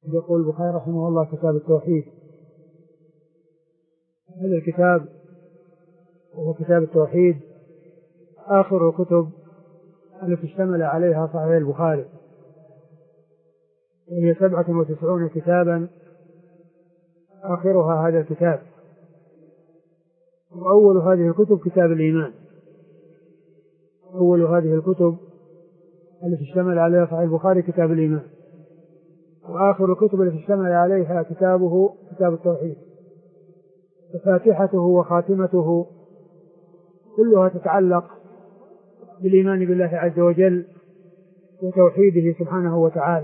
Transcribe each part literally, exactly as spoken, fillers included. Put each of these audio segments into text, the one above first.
يقول البخاري رحمه الله كتاب التوحيد. هذا الكتاب وهو كتاب التوحيد آخر الكتب التي اشتمل عليها صحيح البخاري، وهي سبعة وتسعون كتابا آخرها هذا الكتاب. وأول هذه الكتب كتاب الإيمان، أول هذه الكتب التي اشتمل عليها صحيح البخاري كتاب الإيمان، وآخر الكتب التي اشتمل عليها كتابه كتاب التوحيد. ففاتحته وخاتمته كلها تتعلق بالإيمان بالله عز وجل وتوحيده سبحانه وتعالى.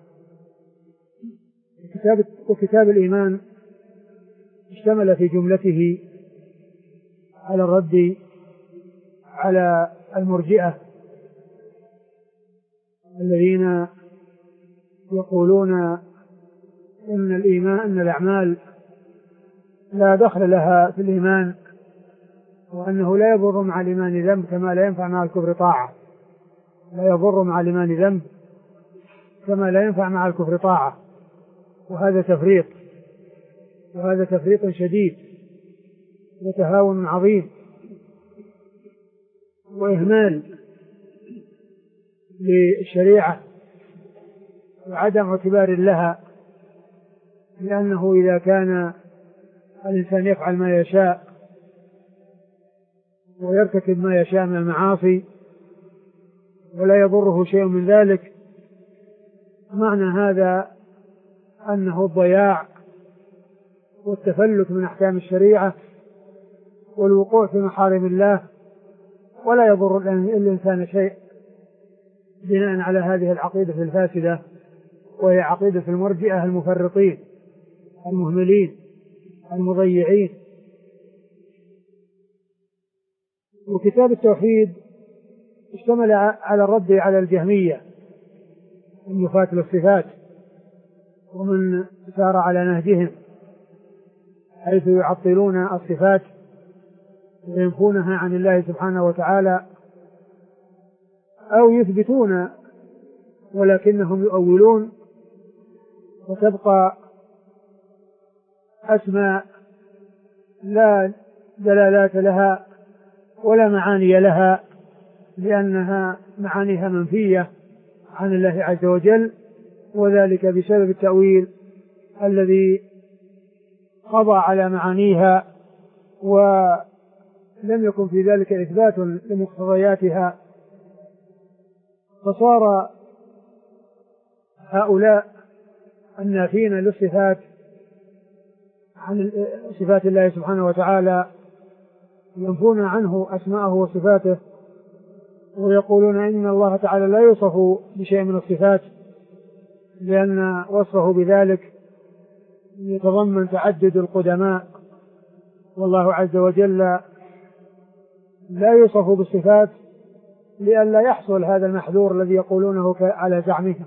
كتاب وكتاب الإيمان اشتمل في جملته على الرد على المرجئة الذين يقولون إن الإيمان أن الأعمال لا دخل لها في الإيمان، وأنه لا يضر مع الإيمان ذنب كما لا ينفع مع الكفر طاعة، لا يضر مع الإيمان ذنب كما لا ينفع مع الكفر طاعة. وهذا تفريط، وهذا تفريط شديد وتهاون عظيم وإهمال للشريعة وعدم اعتبار لها، لأنه إذا كان الإنسان يفعل ما يشاء ويرتكب ما يشاء من المعاصي ولا يضره شيء من ذلك، معنى هذا أنه الضياع والتفلت من أحكام الشريعة والوقوع في محارم الله، ولا يضر الإنسان شيء بناء على هذه العقيدة الفاسدة، وهي عقيدة المرجئة المفرطين المهملين المضيعين. وكتاب التوحيد اشتمل على الرد على الجهمية النفاة للصفات ومن سار على نهجهم، حيث يعطلون الصفات وينفونها عن الله سبحانه وتعالى، أو يثبتون ولكنهم يؤولون، وتبقى أسماء لا دلالات لها ولا معاني لها، لأنها معانيها منفية عن الله عز وجل، وذلك بسبب التأويل الذي قضى على معانيها ولم يكن في ذلك إثبات لمقتضياتها. فصار هؤلاء النافين للصفات عن صفات الله سبحانه وتعالى ينفون عنه أسماءه وصفاته، ويقولون إن الله تعالى لا يوصف بشيء من الصفات، لأن وصفه بذلك يتضمن تعدد القدماء، والله عز وجل لا يوصف بالصفات لئلا يحصل هذا المحذور الذي يقولونه على زعمهم.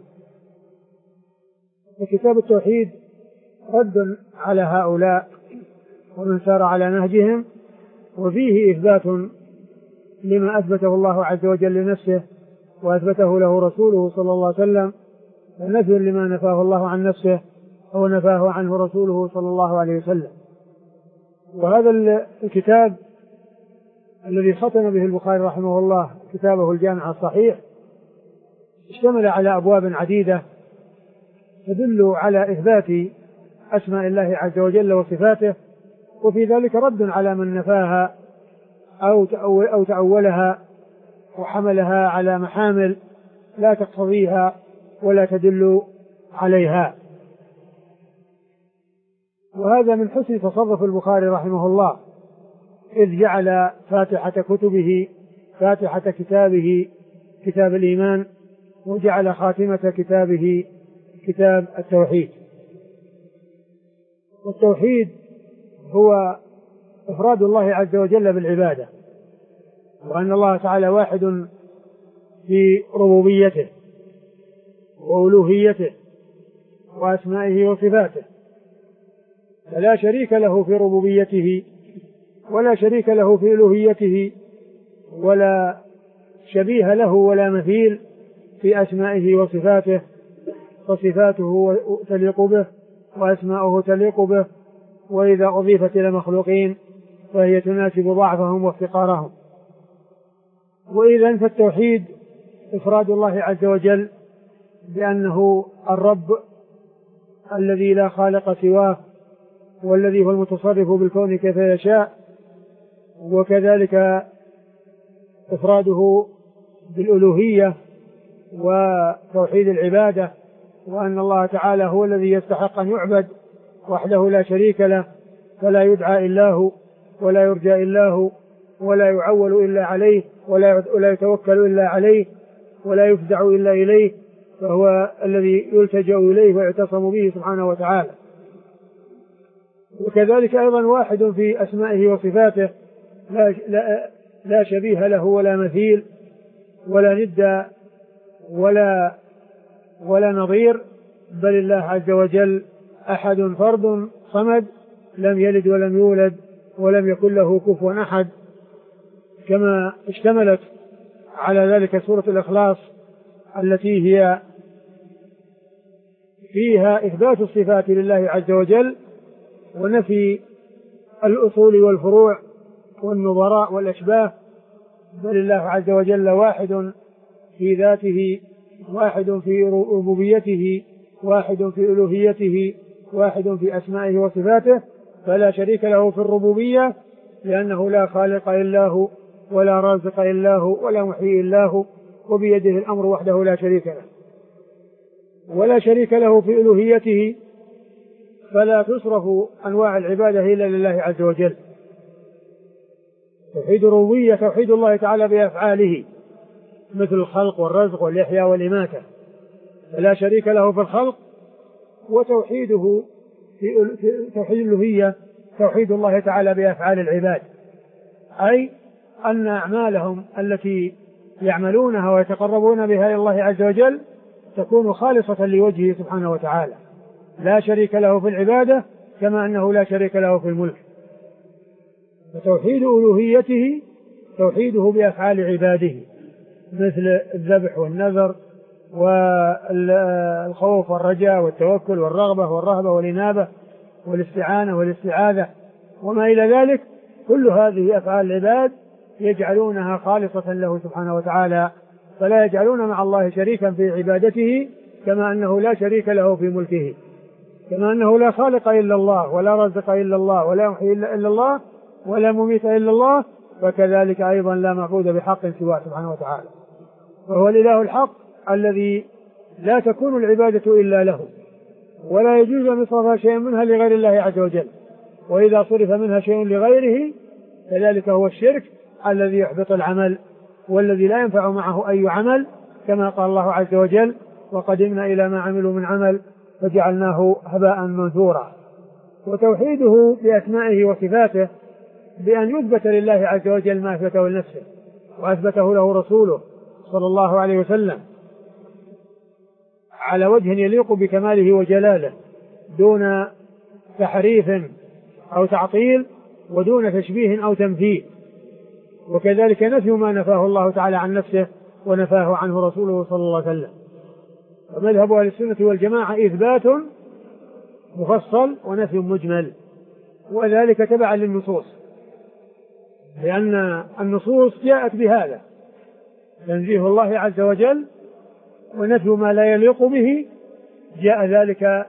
وكتاب التوحيد رد على هؤلاء ومن سار على نهجهم، وفيه إثبات لما أثبته الله عز وجل لنفسه وأثبته له رسوله صلى الله عليه وسلم، ونفي لما نفاه الله عن نفسه أو نفاه عنه رسوله صلى الله عليه وسلم. وهذا الكتاب الذي ختم به البخاري رحمه الله كتابه الجامع الصحيح اشتمل على أبواب عديدة تدل على إثبات أسماء الله عز وجل وصفاته، وفي ذلك رد على من نفاها أو تأول أو تأولها وحملها على محامل لا تقتضيها ولا تدل عليها. وهذا من حسن تصرف البخاري رحمه الله، إذ جعل فاتحة كتبه فاتحة كتابه كتاب الإيمان، وجعل خاتمة كتابه كتاب التوحيد. والتوحيد هو إفراد الله عز وجل بالعبادة، وأن الله تعالى واحد في ربوبيته وألوهيته وأسمائه وصفاته، فلا شريك له في ربوبيته ولا شريك له في ألوهيته ولا شبيه له ولا مثيل في أسمائه وصفاته، فصفاته تليق به وأسماؤه تليق به، وإذا أضيفت إلى مخلوقين فهي تناسب ضعفهم وافتقارهم. وإذا فالتوحيد إفراد الله عز وجل بأنه الرب الذي لا خالق سواه، والذي هو المتصرف بالكون كيف يشاء، وكذلك إفراده بالألوهية وتوحيد العبادة، وأن الله تعالى هو الذي يستحق أن يعبد وحده لا شريك له، فلا يدعى إلا هو ولا يرجى إلا هو ولا يعول إلا عليه ولا يتوكل إلا عليه ولا يفزع إلا إليه، فهو الذي يلتجأ إليه ويعتصم به سبحانه وتعالى. وكذلك أيضا واحد في أسمائه وصفاته، لا, لا, لا شبيه له ولا مثيل ولا ند ولا, ولا نظير، بل الله عز وجل أحد فرد صمد لم يلد ولم يولد ولم يكن له كفوا أحد، كما اشتملت على ذلك سورة الإخلاص التي هي فيها إثبات الصفات لله عز وجل ونفي الأصول والفروع والنظراء والأشباه، بل الله عز وجل واحد في ذاته، واحد في ربوبيته، واحد في ألوهيته، واحد في أسمائه وصفاته، فلا شريك له في الربوبية لأنه لا خالق إلا هو ولا رازق إلا هو ولا محيي إلا هو، وبيده الأمر وحده لا شريك له. ولا شريك له في ألوهيته، فلا تصرف أنواع العبادة إلا لله عز وجل. توحيد الربوبية توحيد الله تعالى بأفعاله مثل الخلق والرزق والإحياء والإماتة، فلا شريك له في الخلق. وتوحيده في توحيد الألوهية توحيد الله تعالى بأفعال العباد، أي أن أعمالهم التي يعملونها ويتقربون بها إلى الله عز وجل تكون خالصة لوجهه سبحانه وتعالى، لا شريك له في العبادة كما أنه لا شريك له في الملك. فتوحيد ألوهيته توحيده بأفعال عباده مثل الذبح والنذر والخوف والرجاء والتوكل والرغبة والرهبة والإنابة والاستعانة والاستعاذة وما إلى ذلك، كل هذه أفعال العباد يجعلونها خالصة له سبحانه وتعالى، فلا يجعلون مع الله شريكا في عبادته، كما أنه لا شريك له في ملكه، كما أنه لا خالق إلا الله ولا رزق إلا الله ولا محيي إلا الله ولا مميت إلا الله، فكذلك أيضا لا معبود بحق سواه سبحانه وتعالى، وهو الإله الحق الذي لا تكون العبادة إلا له، ولا يجوز أن يصرف شيء منها لغير الله عز وجل، وإذا صرف منها شيء لغيره فذلك هو الشرك الذي يحبط العمل والذي لا ينفع معه أي عمل، كما قال الله عز وجل: وقدمنا إلى ما عملوا من عمل فجعلناه هباء منثورا. وتوحيده بأسمائه وصفاته بأن يثبت لله عز وجل ما أثبته لنفسه وأثبته له رسوله صلى الله عليه وسلم على وجه يليق بكماله وجلاله، دون تحريف أو تعطيل ودون تشبيه أو تمثيل. وكذلك نفي ما نفاه الله تعالى عن نفسه ونفاه عنه رسوله صلى الله عليه وسلم. ومذهب أهل السنة والجماعة إثبات مفصل ونفي مجمل، وذلك تبعا للنصوص، لأن النصوص جاءت بهذا: تنزيه الله عز وجل ونفي ما لا يليق به، جاء ذلك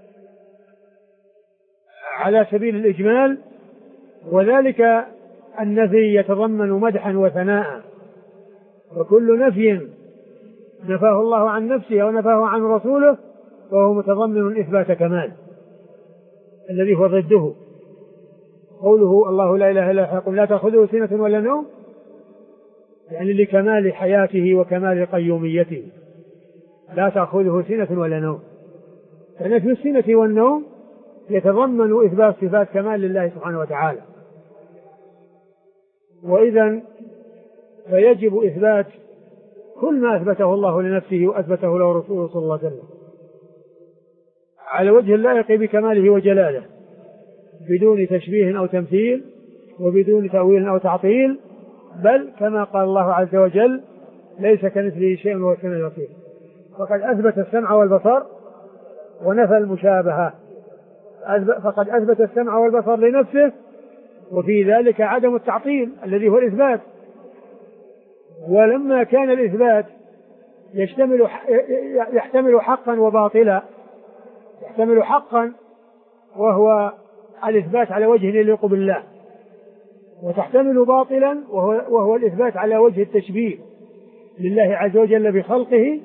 على سبيل الإجمال، وذلك النفي يتضمن مدحا وثناء، وكل نفي نفاه الله عن نفسه أو نفاه عن رسوله فهو متضمن إثبات كمال الذي هو ضده. قوله الله لا إله إلا هو يقول لا تأخذه سنة ولا نوم، يعني لكمال حياته وكمال قيوميته، لا تأخذه سنة ولا نوم. فنفي السنة والنوم يتضمن إثبات صفات كمال لله سبحانه وتعالى، وإذا فيجب إثبات كل ما أثبته الله لنفسه وأثبته له رسوله صلى الله عليه وسلم على وجه اللائق بكماله وجلاله، بدون تشبيه أو تمثيل وبدون تأويل أو تعطيل، بل كما قال الله عز وجل: ليس كمثله شيء وهو السميع البصير. فقد أثبت السمع والبصر ونفى المشابهة، فقد أثبت السمع والبصر لنفسه، وفي ذلك عدم التعطيل الذي هو الإثبات. ولما كان الإثبات يشتمل يحتمل حقا وباطلا، يحتمل حقا وهو الإثبات على وجه يليق بالله، وتحتمل باطلا وهو, وهو الإثبات على وجه التشبيه لله عز وجل بخلقه.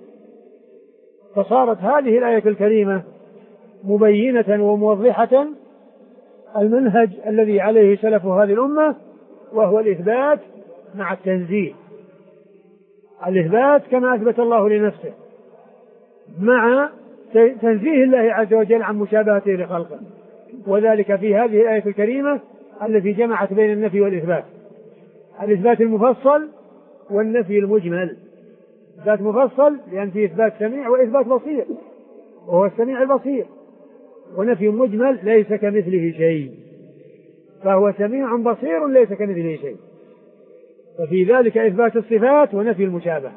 فصارت هذه الآية الكريمة مبينة وموضحة المنهج الذي عليه سلف هذه الأمة، وهو الإثبات مع التنزيه، الإثبات كما أثبت الله لنفسه مع تنزيه الله عز وجل عن مشابهته لخلقه، وذلك في هذه الآية الكريمة التي جمعت بين النفي والإثبات، الإثبات المفصل والنفي المجمل. إثبات مفصل لأن فيه إثبات سميع وإثبات بصير وهو السميع البصير، ونفي مجمل ليس كمثله شيء، فهو سميع بصير ليس كمثله شيء، ففي ذلك إثبات الصفات ونفي المشابهة.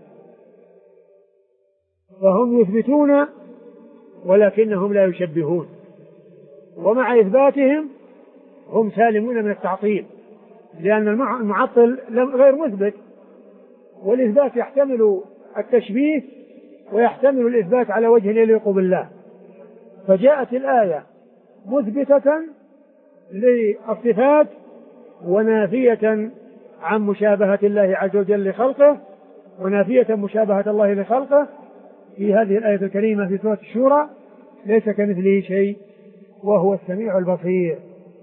فهم يثبتون ولكنهم لا يشبهون، ومع إثباتهم هم سالمون من التعطيل، لأن المعطل غير مثبت، والإثبات يحتمل التشبيه ويحتمل الإثبات على وجه يليق بالله. فجاءت الآية مثبتة للصفات ونافية عن مشابهة الله عز وجل لخلقه، ونافية مشابهة الله لخلقه في هذه الآية الكريمة في سورة الشورى: ليس كمثله شيء وهو السميع البصير.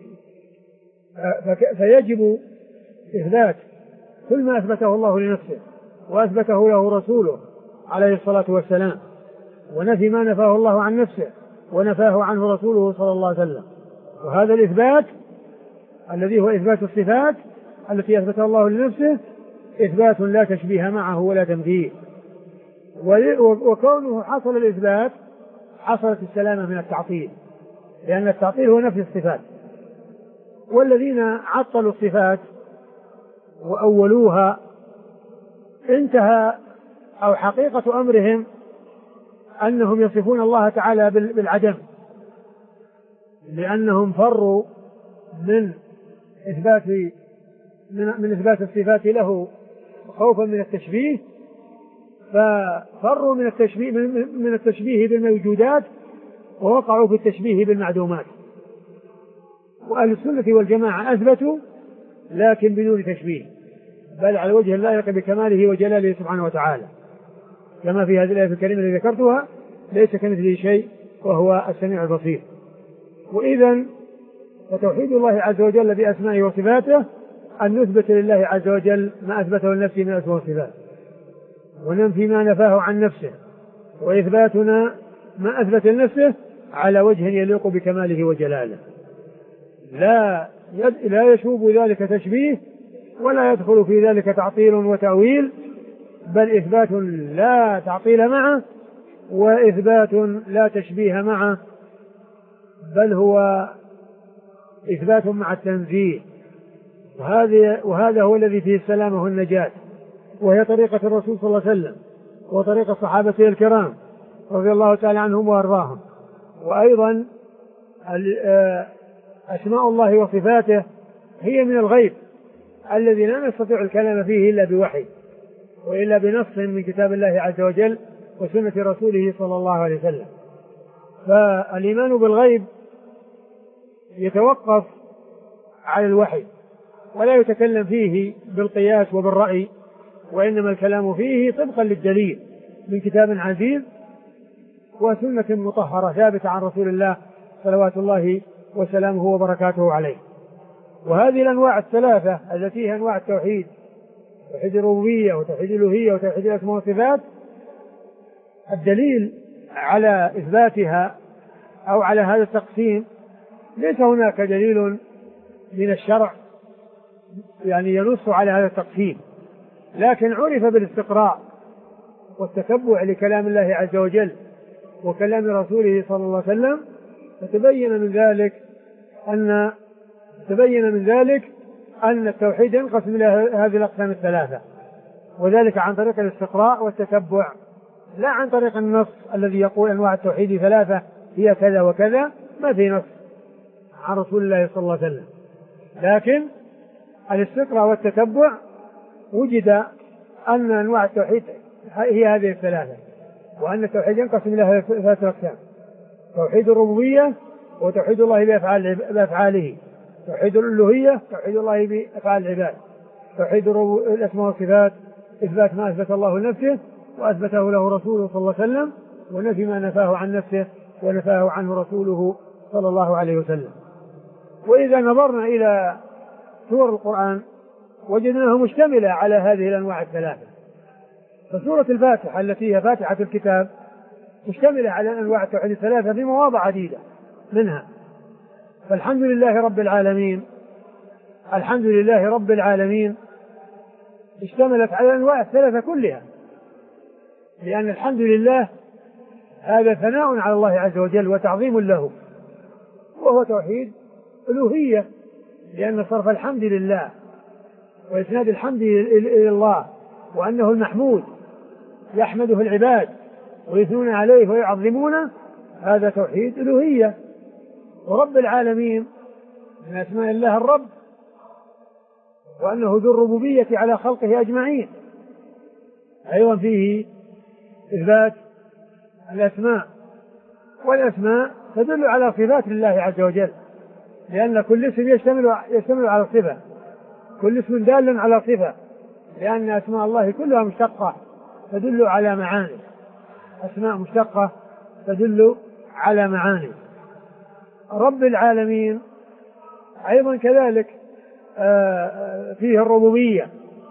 فيجب إثبات كل ما أثبته الله لنفسه وأثبته له رسوله عليه الصلاة والسلام، ونفي ما نفاه الله عن نفسه ونفاه عنه رسوله صلى الله عليه وسلم. وهذا الإثبات الذي هو إثبات الصفات التي أثبتها الله لنفسه إثبات لا تشبيه معه ولا تمثيل، وكونه حصل الإثبات حصلت السلامة من التعطيل، لأن التعطيل هو نفي الصفات. والذين عطلوا الصفات وأولوها انتهى أو حقيقة أمرهم أنهم يصفون الله تعالى بالعدم، لأنهم فروا من إثبات من إثبات الصفات له خوفا من التشبيه، ففروا من التشبيه من التشبيه بالموجودات ووقعوا في التشبيه بالمعدومات. وأهل السنة والجماعة أثبتوا لكن بدون تشبيه، بل على وجه اللائق بكماله وجلاله سبحانه وتعالى، كما في هذه الآية الكريمة التي ذكرتها: ليس كمثله شيء وهو السميع البصير. وإذن وتوحيد الله عز وجل بأسمائه وصفاته أن نثبت لله عز وجل ما أثبته لنفسه من أسماء وصفات، وننفي ما نفاه عن نفسه، وإثباتنا ما أثبت لنفسه على وجه يليق بكماله وجلاله، لا لا يشوب ذلك تشبيه ولا يدخل في ذلك تعطيل وتأويل، بل إثبات لا تعطيل معه وإثبات لا تشبيه معه، بل هو إثبات مع التنزيه. وهذا هو الذي فيه السلامة والنجاة، وهي طريقة الرسول صلى الله عليه وسلم وطريقة صحابته الكرام رضي الله تعالى عنهم وأرضاهم. وأيضا أسماء الله وصفاته هي من الغيب الذي لا نستطيع الكلام فيه إلا بوحي وإلا بنص من كتاب الله عز وجل وسنة رسوله صلى الله عليه وسلم. فالإيمان بالغيب يتوقف على الوحي ولا يتكلم فيه بالقياس وبالرأي، وإنما الكلام فيه طبقا للدليل من كتاب عزيز وسنة مطهرة ثابتة عن رسول الله صلوات الله وسلامه وبركاته عليه. وهذه الأنواع الثلاثة التي هي أنواع التوحيد: توحيد الربوبية وتوحيد الألوهية وتوحيد الأسماء والصفات، الدليل على إثباتها أو على هذا التقسيم ليس هناك دليل من الشرع يعني ينص على هذا التقسيم، لكن عرف بالاستقراء والتتبع لكلام الله عز وجل وكلام رسوله صلى الله عليه وسلم، فتبين من ذلك أن تبين من ذلك أن التوحيد ينقسم إلى هذه الأقسام الثلاثة، وذلك عن طريق الاستقراء والتتبع لا عن طريق النص الذي يقول أنواع التوحيد ثلاثة هي كذا وكذا، ما في نص عن رسول الله صلى الله عليه وسلم، لكن الاستقراء والتتبع وجد أن أنواع التوحيد هي هذه الثلاثة، وأن التوحيد ينقسم إلى ثلاثة أقسام: توحيد الربوبية، وتوحيد الله بأفعال بأفعاله، توحيد الألوهية، توحيد الله بأفعال العباد، توحيد الأسماء والصفات إثبات ما أثبت الله لنفسه وأثبته له رسوله صلى الله عليه وسلم، ونفي ما نفاه عن نفسه ونفاه عنه رسوله صلى الله عليه وسلم. وإذا نظرنا إلى سور القرآن وجدناها مشتملة على هذه الأنواع الثلاثة. فسورة الفاتحة التي هي فاتحة الكتاب مشتملة على أنواع التوحيد الثلاثة في مواضع عديدة منها. فالحمد لله رب العالمين، الحمد لله رب العالمين اشتملت على الأنواع الثلاثة كلها، لأن الحمد لله هذا ثناء على الله عز وجل وتعظيم له، وهو توحيد ألوهية، لأن صرف الحمد لله وإسناد الحمد إلى الله وأنه المحمود يحمده العباد ويثنون عليه ويعظمونه، هذا توحيد ألوهية. ورب العالمين من أسماء الله الرب، وأنه ذو الربوبية على خلقه أجمعين، أيضا فيه إثبات الأسماء، والأسماء تدل على صفات الله عز وجل، لأن كل اسم يشتمل, يشتمل على صفة، كل اسم دال على صفة، لأن أسماء الله كلها مشتقة تدل على معاني، أسماء مشتقة تدل على معاني. رب العالمين أيضا كذلك فيه الربوبية،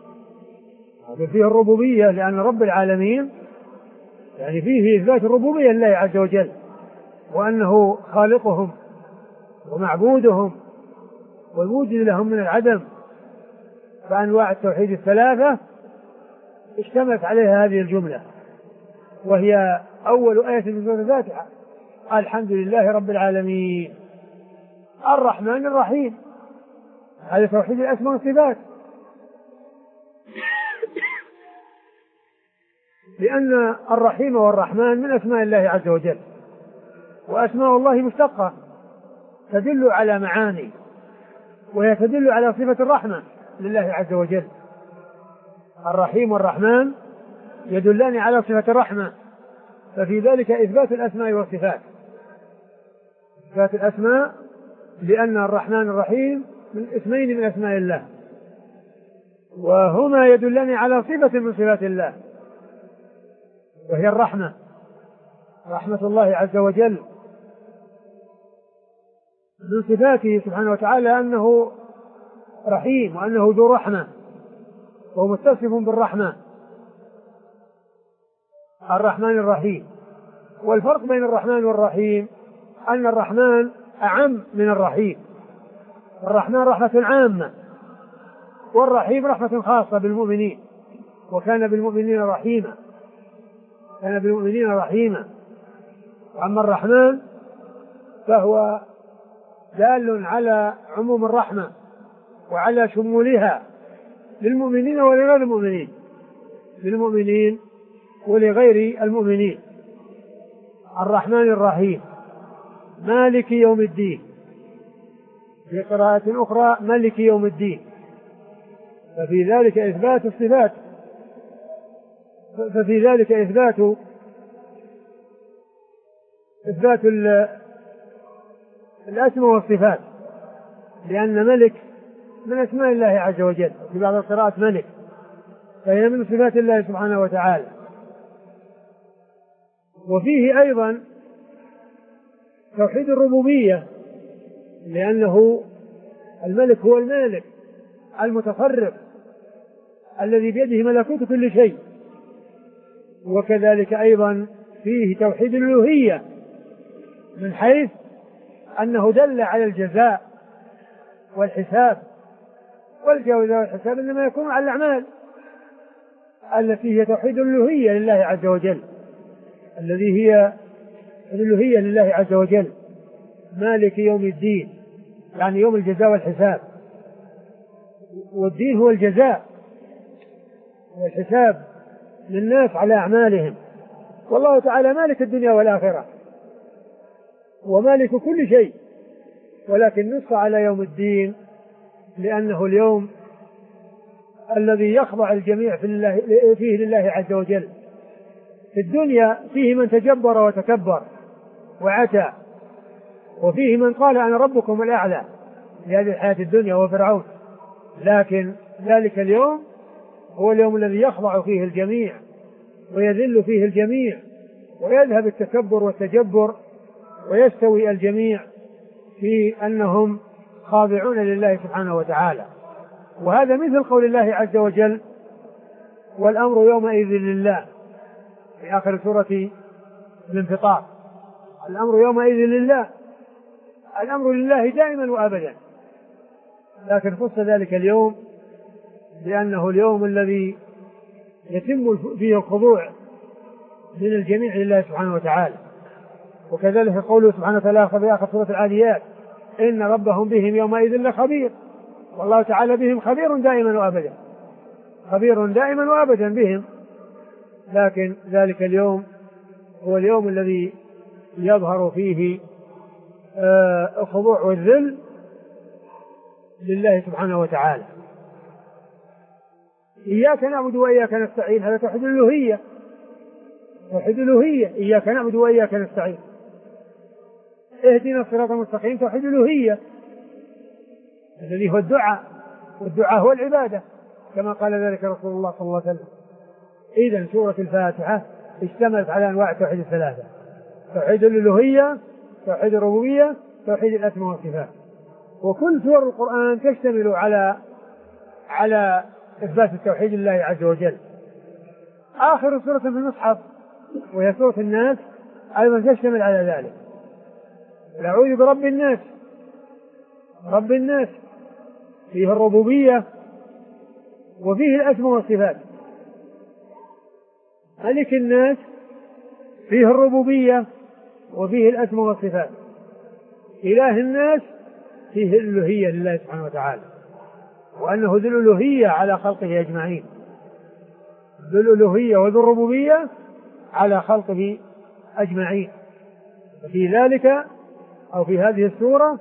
فيه الربوبية لأن رب العالمين يعني فيه إثبات الربوبية لله عز وجل، وأنه خالقهم ومعبودهم والموجد لهم من العدم. فأنواع التوحيد الثلاثة اشتملت عليها هذه الجملة، وهي أول آية في سورة الفاتحة: الحمد لله رب العالمين الرحمن الرحيم. هذا توحيد الأسماء والصفات، لأن الرحيم والرحمن من أسماء الله عز وجل، وأسماء الله مشتقة تدل على معاني، وهي تدل على صفة الرحمة لله عز وجل. الرحيم والرحمن يدلان على صفة الرحمة، ففي ذلك إثبات الأسماء والصفات، إثبات الأسماء، لأن الرحمن الرحيم من اسمين من أسماء الله، وهما يدلان على صفة من صفات الله، وهي الرحمة، رحمة الله عز وجل. من صفاته سبحانه وتعالى أنه رحيم، وأنه ذو رحمة، وهو متصف بالرحمة، الرحمن الرحيم. والفرق بين الرحمن والرحيم أن الرحمن أعم من الرحيم، الرحمن رحمة عامة، والرحيم رحمة خاصة بالمؤمنين، وكان بالمؤمنين رحيما، كان بالمؤمنين رحيما. وأما الرحمن فهو دال على عموم الرحمة وعلى شمولها للمؤمنين ولغير المؤمنين، للمؤمنين ولغير المؤمنين. الرحمن الرحيم مالك يوم الدين، في قراءة أخرى ملك يوم الدين، ففي ذلك إثبات الصفات، ففي ذلك إثبات إثبات الأسماء والصفات، لأن ملك من أسماء الله عز وجل، في بعض القراءات ملك، فهي من صفات الله سبحانه وتعالى. وفيه أيضا توحيد الربوبية، لأنه الملك هو المالك المتصرف الذي بيده ملكوت كل شيء. وكذلك أيضا فيه توحيد الألوهية، من حيث أنه دل على الجزاء والحساب، والجزاء والحساب إنما يكون على الأعمال التي هي توحيد الألوهية لله عز وجل، الذي هي الألوهية لله عز وجل، مالك يوم الدين، يعني يوم الجزاء والحساب، والدين هو الجزاء والحساب للناس على أعمالهم، والله تعالى مالك الدنيا والآخرة ومالك كل شيء، ولكن نص على يوم الدين لأنه اليوم الذي يخضع الجميع في الله فيه لله عز وجل. في الدنيا فيه من تجبر وتكبر وعتى، وفيه من قال أنا ربكم الأعلى في هذه الحياة الدنيا وفرعون، لكن ذلك اليوم هو اليوم الذي يخضع فيه الجميع ويذل فيه الجميع ويذهب التكبر والتجبر ويستوي الجميع في أنهم خاضعون لله سبحانه وتعالى. وهذا مثل قول الله عز وجل والأمر يومئذ لله في آخر سورة الانفطار. الأمر يومئذ لله، الأمر لله دائما وأبدا، لكن خص ذلك اليوم لأنه اليوم الذي يتم فيه الخضوع من الجميع لله سبحانه وتعالى. وكذلك قوله سبحانه وتعالى في آخر سورة العاديات إن ربهم بهم يومئذ لخبير، والله تعالى بهم خبير دائما وأبدا، خبير دائما وأبدا بهم، لكن ذلك اليوم هو اليوم الذي يظهر فيه الخضوع والذل لله سبحانه وتعالى. إياك نعبد وإياك نستعين، هذا توحيد الألوهية، توحيد الألوهية، إياك نعبد وإياك نستعين. اهدنا الصراط المستقيم، توحيد الألوهية الذي هو الدعاء، والدعاء هو العبادة كما قال ذلك رسول الله صلى الله عليه وسلم. إذن سورة الفاتحة اشتملت على أنواع التوحيد الثلاثة: توحيد الألوهية، توحيد الربوبية، توحيد الأسماء والصفات. وكل سور القرآن تشتمل على على إثبات التوحيد لله عز وجل. آخر سورة في المصحف وهي سورة الناس أيضا تشتمل على ذلك: أعوذ برب الناس، رب الناس فيه الربوبية وفيه الأسماء والصفات. ملك الناس فيه الربوبية وفيه الأسماء والصفات. إله الناس فيه الألوهية لله سبحانه وتعالى، وأنه ذو الألوهية على خلقه أجمعين، ذو الألوهية وذو الربوبية على خلقه أجمعين. وفي ذلك أو في هذه السورة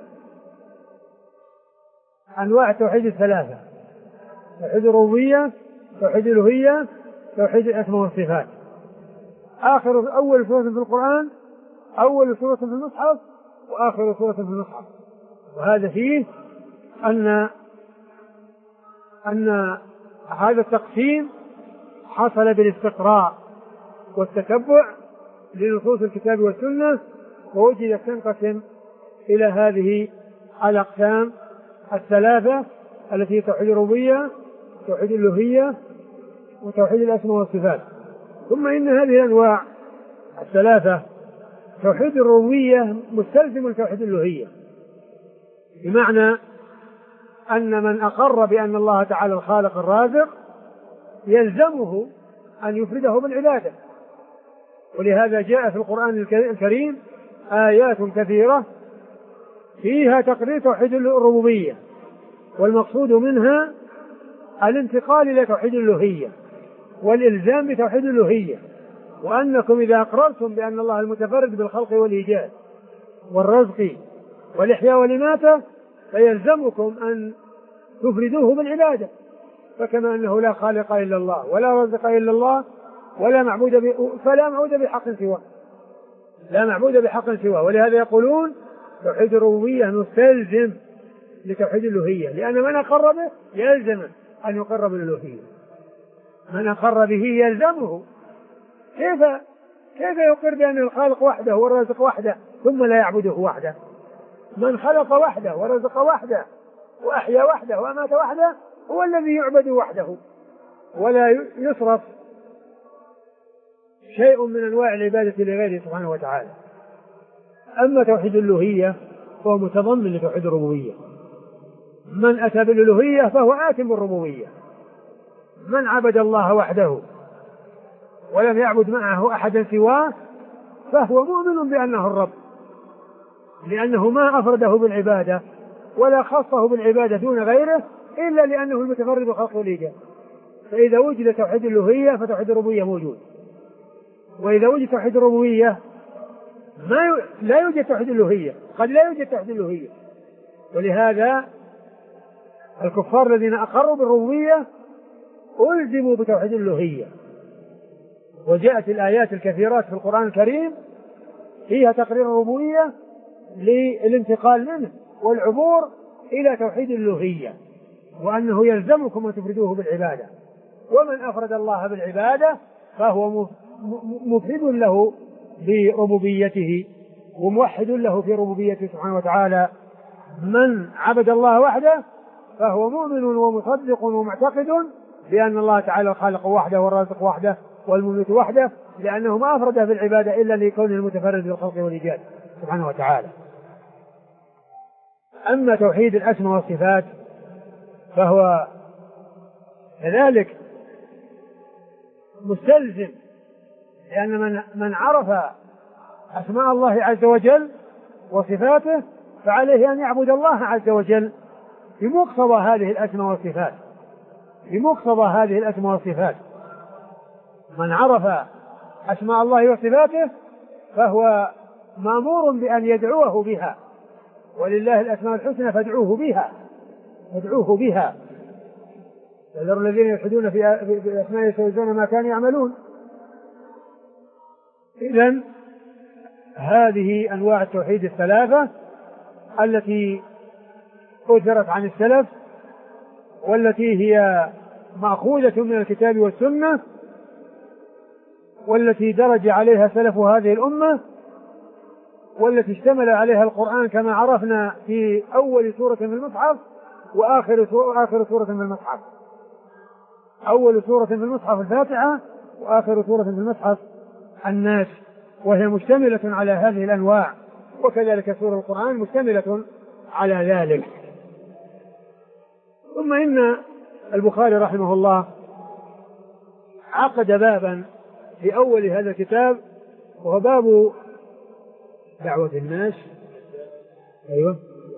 أنواع التوحيد الثلاثة: توحيد الربوبية، توحيد الألوهية، توحيد الأسماء والصفات. آخر أول سورة في القرآن، أول سورة في المصحف، وآخر سورة في المصحف. وهذا فيه أن أن هذا التقسيم حصل بالاستقراء والتتبع لنصوص الكتاب والسنة، ووجدت تنقسم إلى هذه الأقسام الثلاثة التي هي توحيد الربوبية، توحيد الألوهية، وتوحيد الأسماء والصفات. ثم إن هذه الأنواع الثلاثة توحيد الربوبية مستلزم لتوحيد الألوهية، بمعنى أن من أقر بأن الله تعالى الخالق الرازق يلزمه أن يفرده بالعبادة. ولهذا جاء في القرآن الكريم آيات كثيرة فيها تقرير توحيد الربوبية، والمقصود منها الانتقال إلى توحيد الألوهية والإلزام بتوحيد الألوهية، وأنكم إذا أقررتم بأن الله المتفرد بالخلق والإيجاد والرزق والإحياء والإماتة فيلزمكم أن تفردوه بالعبادة، فكما أنه لا خالق إلا الله ولا رزق إلا الله ولا معبود ب... فلا معبود بحق سواه، لا معبود بحق سواه. ولهذا يقولون توحيد الربوبية مستلزم لتوحيد الألوهية، لأن من أقر به يلزم أن يقر بالألوهية، من أقر به يلزمه. كيف كيف يقر بأن الخالق وحده والرازق وحده ثم لا يعبده وحده؟ من خلق وحده ورزق وحده وأحيا وحده وأمات وحده هو الذي يعبد وحده، ولا يصرف شيء من أنواع العبادة لغيره سبحانه وتعالى. أما توحيد الألوهية فهو متضمن لتوحيد الربوبية، من أتى بالألوهية فهو آت بالربوبية. من عبد الله وحده ولم يعبد معه أحدا سواه فهو مؤمن بأنه الرب، لأنه ما أفرده بالعبادة ولا خصه بالعبادة دون غيره إلا لأنه المتفرد بخلقه والإيجاد. فإذا وجد توحيد الألوهية فتوحيد الربوبية موجود، وإذا وجد توحيد الربوبية ما ي... لا يوجد توحيد الألوهية، قد لا يوجد توحيد الألوهية. ولهذا الكفار الذين أقروا بالربوبية ألزموا بتوحيد الألوهية، وجاءت الآيات الكثيرات في القرآن الكريم فيها تقرير الربوبية للانتقال منه والعبور إلى توحيد الألوهية، وأنه يلزمكم أن تفردوه بالعبادة، ومن أفرد الله بالعبادة فهو مفرد له بربوبيته وموحد له في ربوبيته سبحانه وتعالى. من عبد الله وحده فهو مؤمن ومصدق ومعتقد بأن الله تعالى الخالق وحده والرازق وحده والمميت وحده، لأنه ما أفرده بالعبادة إلا لكونه المتفرد بالخلق والإيجاد سبحانه وتعالى. أما توحيد الأسماء والصفات فهو كذلك مستلزم، لأن من من عرف أسماء الله عز وجل وصفاته فعليه أن يعبد الله عز وجل بمقتضى هذه الأسماء والصفات، بمقتضى هذه الأسماء والصفات. من عرف أسماء الله وصفاته فهو مأمور بأن يدعوه بها، ولله الأسماء الحسنى فادعوه بها، فادعوه بها. فذر الذين يلحدون في أسماء يسوزون ما كانوا يعملون. إذن هذه أنواع التوحيد الثلاثة التي أثرت عن السلف، والتي هي مأخوذة من الكتاب والسنة، والتي درج عليها سلف هذه الأمة، والتي اشتمل عليها القرآن كما عرفنا في أول سورة من المصحف وآخر آخر سورة من المصحف. أول سورة من المصحف الفاتحة، وآخر سورة من المصحف الناس، وهي مشتملة على هذه الأنواع، وكذلك سورة القرآن مشتملة على ذلك. ثم إن البخاري رحمه الله عقد بابا في أول هذا الكتاب، وهو باب دعوة الناس، أيوة،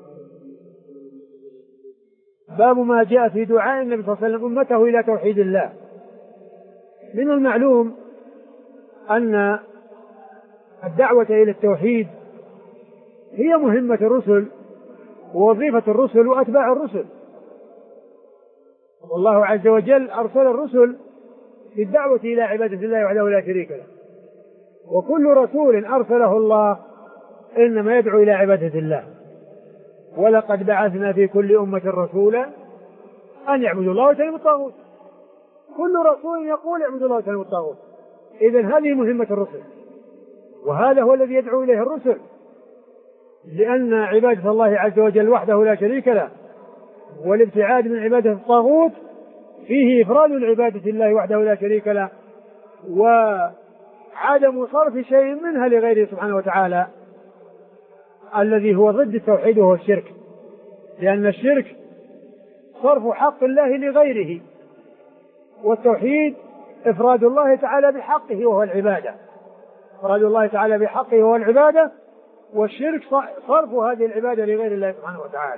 باب ما جاء في دعاء النبي صلى الله عليه وسلم أمته إلى توحيد الله. من المعلوم أن الدعوة إلى التوحيد هي مهمة الرسل ووظيفة الرسل وأتباع الرسل، والله عز وجل أرسل الرسل للدعوة إلى عبادة الله وحده لا شريك له، وكل رسول أرسله الله إنما يدعو إلى عبادة الله. ولقد بعثنا في كل أمة رسولا أن يعبدوا الله واجتنبوا الطاغوت، كل رسول يقول اعبدوا الله واجتنبوا الطاغوت. إذن هذه مهمة الرسل، وهذا هو الذي يدعو إليه الرسل، لأن عبادة الله عز وجل وحده لا شريك له والابتعاد من عبادة الطاغوت فيه إفراد العبادة الله وحده لا شريك له، وعدم صرف شيء منها لغيره سبحانه وتعالى، الذي هو ضد التوحيد وهو الشرك، لأن الشرك صرف حق الله لغيره، والتوحيد إفراد الله تعالى بحقه وهو العبادة، إفراد الله تعالى بحقه وهو العبادة، والشرك صرف هذه العبادة لغير الله سبحانه وتعالى.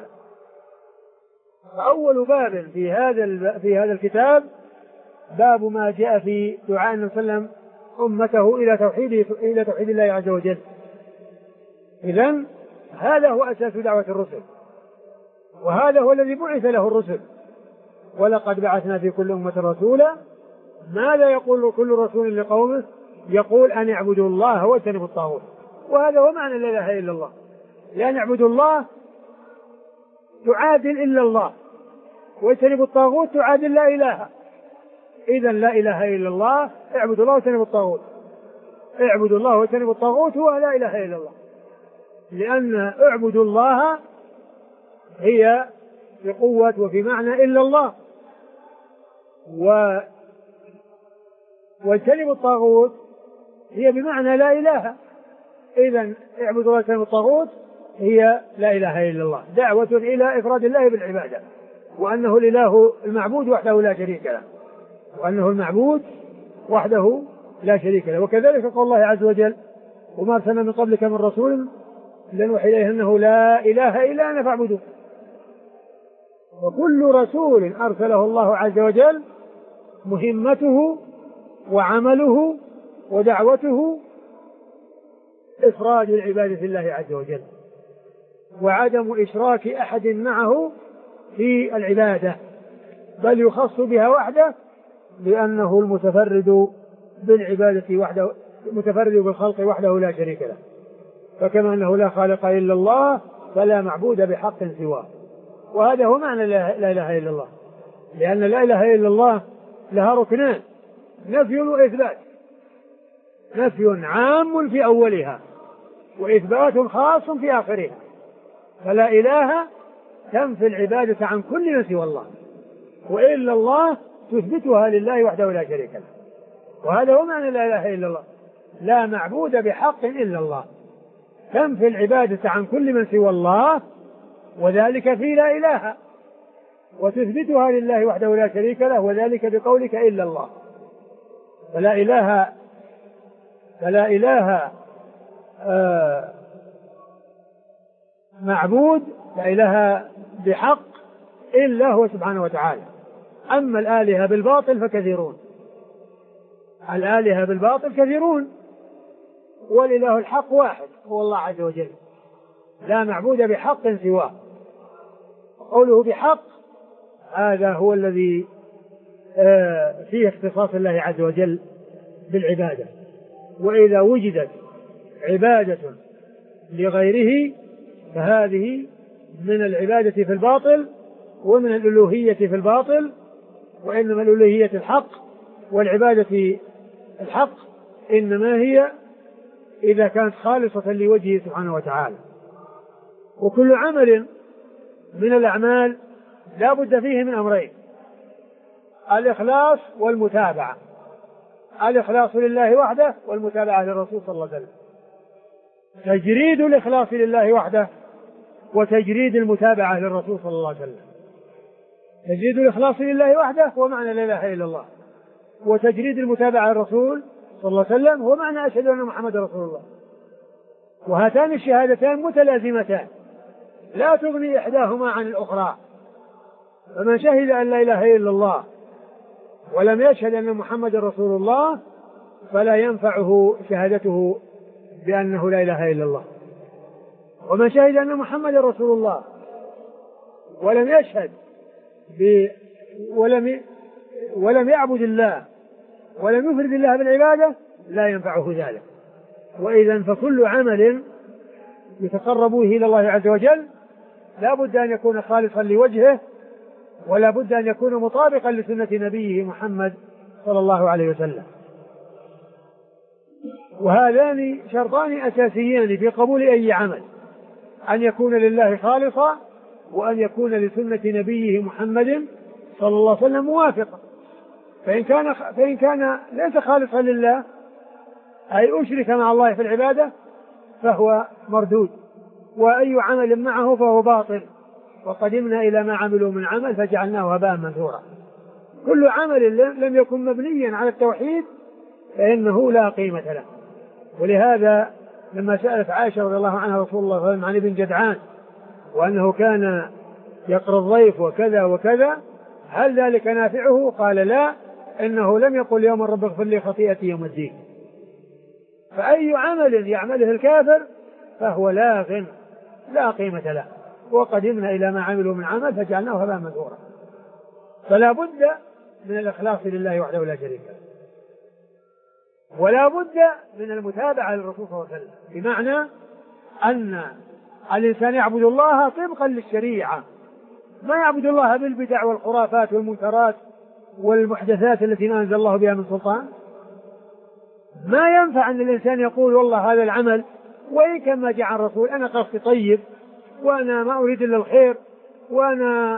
فأول باب في هذا في هذا الكتاب باب ما جاء في دعاء النبي صلى الله عليه وسلم أمته إلى توحيد إلى توحيد الله عز وجل. إذن هذا هو أساس دعوة الرسل، وهذا هو الذي بعث له الرسل. ولقد بعثنا في كل أمة رسولا، ماذا يقول كل رسول لقومه؟ يقول أن اعبدوا الله واجتنبوا الطاغوت. وهذا هو معنى لا إله إلا الله، لأن اعبدوا الله تعادل إلا الله، واجتنبوا الطاغوت تعادل لا إله. إذن لا إله إلا الله، اعبدوا الله واجتنبوا الطاغوت، اعبدوا الله واجتنبوا الطاغوت هو لا إله إلا الله، لأن اعبدوا الله هي في قوة وفي معنى إلا الله، و واجتنبوا الطاغوت هي بمعنى لا إله. إذن اعبدوا الله واجتنبوا الطاغوت هي لا إله إلا الله، دعوة إلى إفراد الله بالعبادة، وأنه الإله المعبود وحده لا شريك له، وأنه المعبود وحده لا شريك له. وكذلك قول الله عز وجل: وما أرسلنا من قبلك من رسول إلا نوحي إليه أنه لا إله إلا أنا فاعبدوه. وكل رسول أرسله الله عز وجل مهمته وعمله ودعوته إفراد العبادة لله عز وجل وعدم إشراك أحد معه في العبادة، بل يخص بها وحده لأنه المتفرد بالعبادة وحده، متفرد بالخلق وحده لا شريك له. فكما أنه لا خالق إلا الله فلا معبود بحق سواه. وهذا هو معنى لا إله إلا الله، لأن لا إله إلا الله لها ركنان: نفي وإثبات، نفي عام في أولها وإثبات خاص في آخرها. فلا إله تنفي العبادة عن كل من سوى الله، وإلا الله تثبتها لله وحده لا شريك له. وهذا هو معنى لا إله إلا الله: لا معبود بحق إلا الله، تنفي العبادة عن كل من سوى الله، وذلك في لا إله، وتثبتها لله وحده لا شريك له، وذلك بقولك إلا الله. فلا إله فلا إله آه معبود، لا إله بحق إلا هو سبحانه وتعالى. أما الآلهة بالباطل فكثيرون، الآلهة بالباطل كثيرون، والإله الحق واحد هو الله عز وجل، لا معبود بحق سواه. قوله بحق هذا هو الذي فيه اختصاص الله عز وجل بالعبادة. وإذا وجدت عبادة لغيره فهذه من العبادة في الباطل ومن الألوهية في الباطل، وإنما الألوهية الحق والعبادة الحق إنما هي إذا كانت خالصة لوجهه سبحانه وتعالى. وكل عمل من الأعمال لا بد فيه من أمرين: الإخلاص والمتابعة. الإخلاص لله وحده والمتابعة للرسول صلى الله عليه وسلم. تجريد الإخلاص لله وحده وتجريد المتابعة للرسول صلى الله عليه وسلم. تجريد الإخلاص لله وحده هو معنى لا إله إلا الله، وتجريد المتابعة للرسول صلى الله عليه وسلم هو معنى أشهد أن محمد رسول الله. وهاتان الشهادتان متلازمتان لا تغني إحداهما عن الأخرى. فمن شهد أن لا إله إلا الله ولم يشهد أن محمد رسول الله فلا ينفعه شهادته بأنه لا إله إلا الله. ومن شهد أن محمد رسول الله ولم يشهد ب ولم ولم يعبد الله ولم يفرد الله بالعبادة لا ينفعه ذلك. وإذا فكل عمل يتقرب به إلى الله عز وجل لا بد أن يكون خالصا لوجهه، ولا بد أن يكون مطابقا لسنة نبيه محمد صلى الله عليه وسلم. وهذان شرطان أساسيان في قبول أي عمل: أن يكون لله خالصا، وأن يكون لسنة نبيه محمد صلى الله عليه وسلم موافقا. فإن كان فإن كان ليس خالصا لله أي أشرك مع الله في العبادة فهو مردود، وأي عمل معه فهو باطل. وقدمنا إلى ما عملوا من عمل فجعلناه هباء منثورا. كل عمل لم يكن مبنيا على التوحيد فإنه لا قيمة له. ولهذا لما سألت عائشة رضي الله عنها رسول الله صلى الله عليه وسلم عن ابن جدعان وأنه كان يقرأ الضيف وكذا وكذا هل ذلك نافعه؟ قال لا، إنه لم يقل يوم رب اغفر لي خطيئتي يوم الدين. فأي عمل يعمله الكافر فهو لاغ لا قيمة له. وقدمنا إلى ما عملوا من عمل فجعلناه هباء منثورا. فلا بد من الإخلاص لله وحده لا شريك له، ولا بد من المتابعة للرسول صلى الله عليه وسلم، بمعنى أن الإنسان يعبد الله طبقا للشريعة، ما يعبد الله بالبدع والخرافات والمنكرات والمحدثات التي ما أنزل الله بها من سلطان. ما ينفع أن الإنسان يقول والله هذا العمل وإن كان ما جاء عن الرسول أنا قصدي طيب وأنا ما أريد إلا الخير وأنا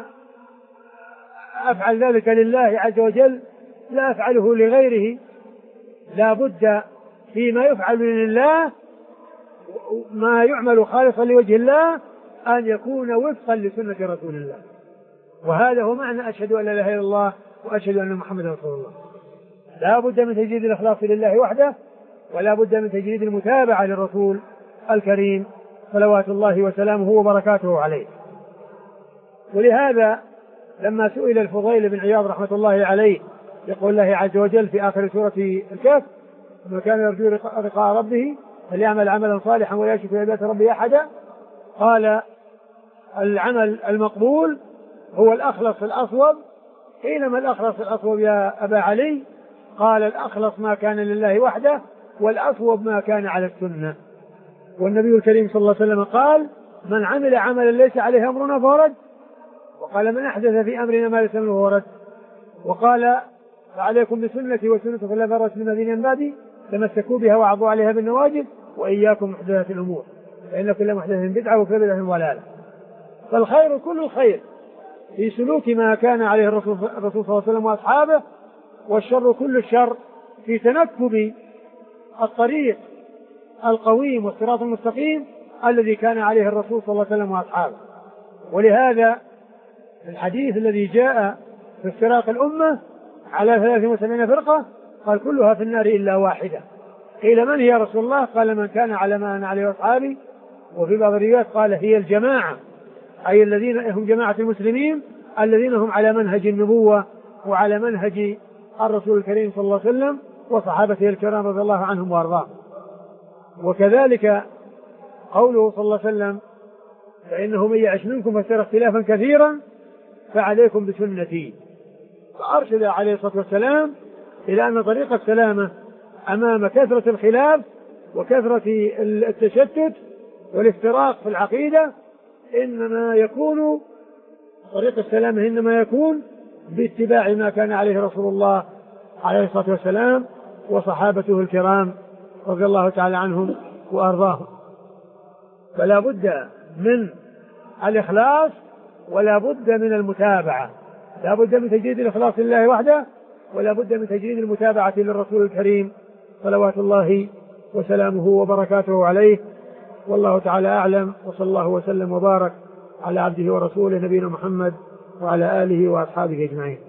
أفعل ذلك لله عز وجل لا أفعله لغيره. لا بد فيما يفعل لله ما يعمل خالصا لوجه الله أن يكون وفقا لسنة رسول الله. وهذا هو معنى أشهد أن لا إله إلا الله وأشهد أن محمد رسول الله. لا بد من تجريد الإخلاص لله وحده، ولا بد من تجريد المتابعة للرسول الكريم صلوات الله وسلامه وبركاته عليه. ولهذا لما سئل الفضيل بن عياض رحمة الله عليه يقول الله عز وجل في آخر سورة الكهف ومن كان يرجو لقاء ربه فليعمل عملا صالحا ولا يشرك بعبادة ربه أحدا. قال العمل المقبول هو الأخلص الأصوب. حينما الأخلص الأصوب يا أبا علي؟ قال الأخلص ما كان لله وحده، والأصوب ما كان على السنة. والنبي الكريم صلى الله عليه وسلم قال من عمل عملا ليس عليه أمرنا فهو رد، وقال من أحدث في أمرنا ما ليس منه فهو رد، وقال فعليكم بسنتي وسنة الخلفاء الراشدين الذين من بعدي تمسكوا بها وعضوا عليها بالنواجذ وإياكم محدثات الأمور فإن كل محدث بدعة وكل بدعة ضلالة. فالخير كل الخير في سلوك ما كان عليه الرسول صلى الله عليه وسلم وأصحابه، والشر كل الشر في تنكب الطريق القويم والصراط المستقيم الذي كان عليه الرسول صلى الله عليه وسلم وأصحابه. ولهذا الحديث الذي جاء في افتراق الأمة على ثلاث وسبعين فرقة قال كلها في النار إلا واحدة. قيل من هي يا رسول الله؟ قال من كان على ما أنا عليه وأصحابي. وفي بعض الروايات قال هي الجماعة، أي الذين هم جماعة المسلمين الذين هم على منهج النبوة وعلى منهج الرسول الكريم صلى الله عليه وسلم وصحابته الكرام رضي الله عنهم وأرضاهم. وكذلك قوله صلى الله عليه وسلم فإنه من يعش منكم فسيرى اختلافا كثيرا فعليكم بسنتي. فأرشد عليه الصلاة والسلام إلى أن طريق السلامة أمام كثرة الخلاف وكثرة التشتت والافتراق في العقيدة إنما يكون طريق السلامة إنما يكون باتباع ما كان عليه رسول الله عليه الصلاة والسلام وصحابته الكرام رضي الله تعالى عنهم وأرضاهم. فلا بد من الإخلاص ولا بد من المتابعة، لا بد من تجديد الإخلاص لله وحده ولا بد من تجديد المتابعة للرسول الكريم صلوات الله وسلامه وبركاته عليه. والله تعالى أعلم، وصلى الله وسلم وبارك على عبده ورسوله نبينا محمد وعلى آله وأصحابه أجمعين.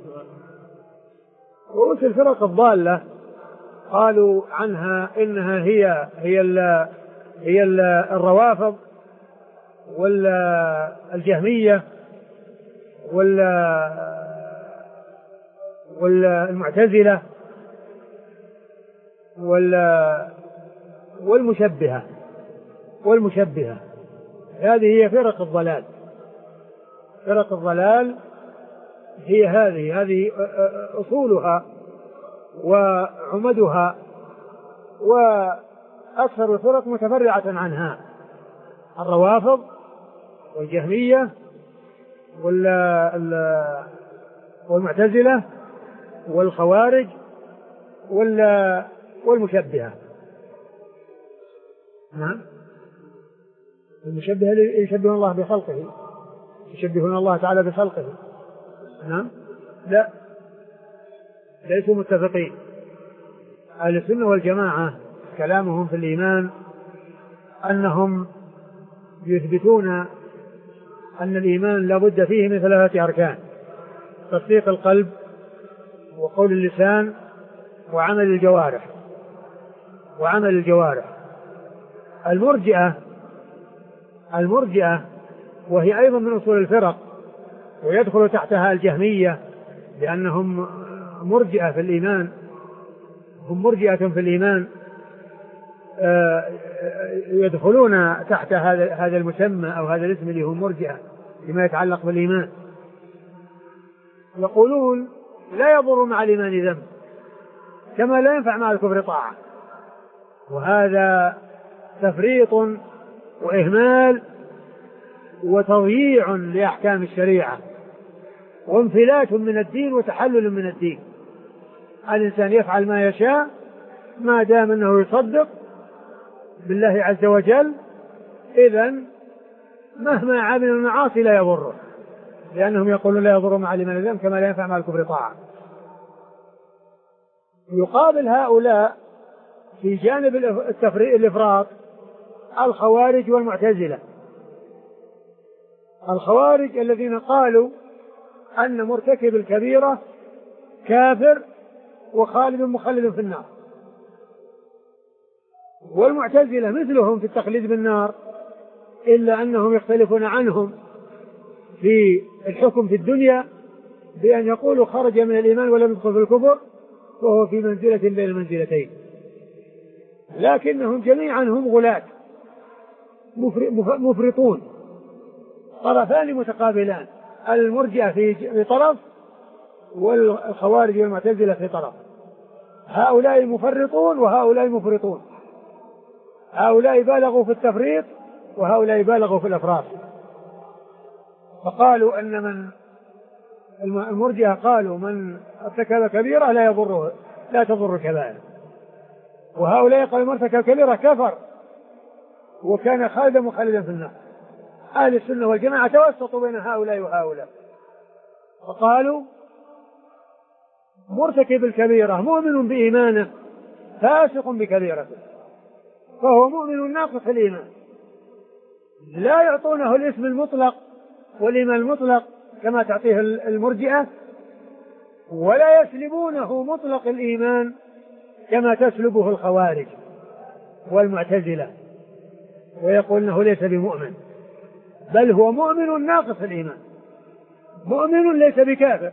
رؤوس الفرق الضالة قالوا عنها إنها هي هي ال هي ال الروافض والجهمية والمعتزلة والمشبهة والمشبهة هذه هي فرق الضلال. فرق الضلال هي هذه هذه أصولها وعمدها، وأكثر الفرق متفرعة عنها: الروافض والجهمية والمعتزلة والخوارج والمشبهة. نعم، المشبهة يشبهون الله بخلقه، يشبهون الله تعالى بخلقه. نعم، لا، ليسوا متفقين. أهل السنة والجماعة كلامهم في الإيمان أنهم يثبتون أن الإيمان لا بد فيه من ثلاثة أركان: تصديق القلب وقول اللسان وعمل الجوارح وعمل الجوارح. المرجئة المرجئة وهي أيضا من أصول الفرق، ويدخل تحتها الجهمية لأنهم مرجئة في الإيمان، هم مرجئة في الإيمان، يدخلون تحت هذا هذا المسمى أو هذا الاسم اللي هو مرجئة لما يتعلق بالإيمان. يقولون لا يضر مع الإيمان ذنب كما لا ينفع مع الكفر طاعة، وهذا تفريط وإهمال وتضييع لأحكام الشريعة وانفلات من الدين وتحلل من الدين. الإنسان يفعل ما يشاء ما دام أنه يصدق بالله عز وجل، إذن مهما عمل المعاصي لا يضره، لأنهم يقولون لا يضر مع الإيمان ذنب كما لا ينفع مع الكفر طاعة. يقابل هؤلاء في جانب التفريق الإفراط الخوارج والمعتزلة. الخوارج الذين قالوا أن مرتكب الكبيرة كافر وخالد مخلد في النار، والمعتزلة مثلهم في التخليد بالنار، إلا أنهم يختلفون عنهم في الحكم في الدنيا بأن يقولوا خرج من الإيمان ولم يدخل في الكفر، وهو في منزلة بين المنزلتين. لكنهم جميعا هم غلاة مفرطون، طرفان متقابلان، المرجئة في طرف والخوارج والمعتزلة في طرف، هؤلاء مفرطون وهؤلاء مفرطون، هؤلاء بالغوا في التفريط وهؤلاء بالغوا في الإفراط. فقالوا أن من المرجئة قالوا من ارتكب كبيرة لا يضره لا تضر الكبائر، وهؤلاء قالوا من ارتكب كبيرة كفر وكان خالدا مخلدا في النار. أهل السنة والجماعة توسطوا بين هؤلاء وهؤلاء، فقالوا مرتكب الكبيرة مؤمن بإيمانه فاسق بكبيرته، فهو مؤمن ناقص الإيمان، لا يعطونه الاسم المطلق والإيمان المطلق كما تعطيه المرجئة، ولا يسلبونه مطلق الإيمان كما تسلبه الخوارج والمعتزلة، ويقول أنه ليس بمؤمن، بل هو مؤمن ناقص الإيمان، مؤمن ليس بكافر،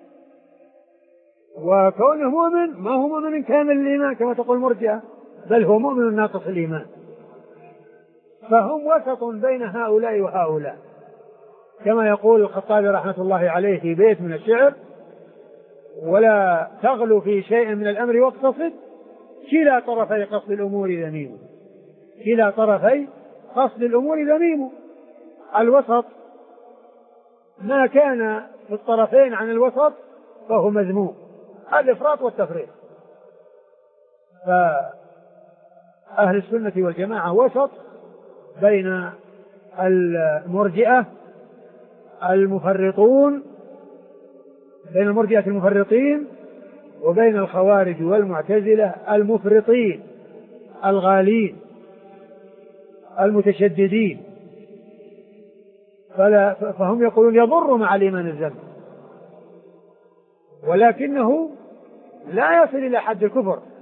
وكونه مؤمن ما هو مؤمن كامل الإيمان كما تقول المرجئة، بل هو مؤمن ناقص الإيمان. فهم وسط بين هؤلاء وهؤلاء، كما يقول الخطابي رحمة الله عليه في بيت من الشعر: ولا تغلو في شيء من الأمر واقتصد، كلا طرفي قصد الأمور ذميم، كلا طرفي قصد الأمور ذميم. الوسط ما كان في الطرفين عن الوسط فهو مذموم، الإفراط والتفريط. فأهل السنة والجماعة وسط بين المرجئة المفرطون، بين المرجئة المفرطين وبين الخوارج والمعتزلة المفرطين الغالين المتشددين. فلا فهم يقولون يضر مع الإيمان الذنب، ولكنه لا يصل إلى حد الكفر،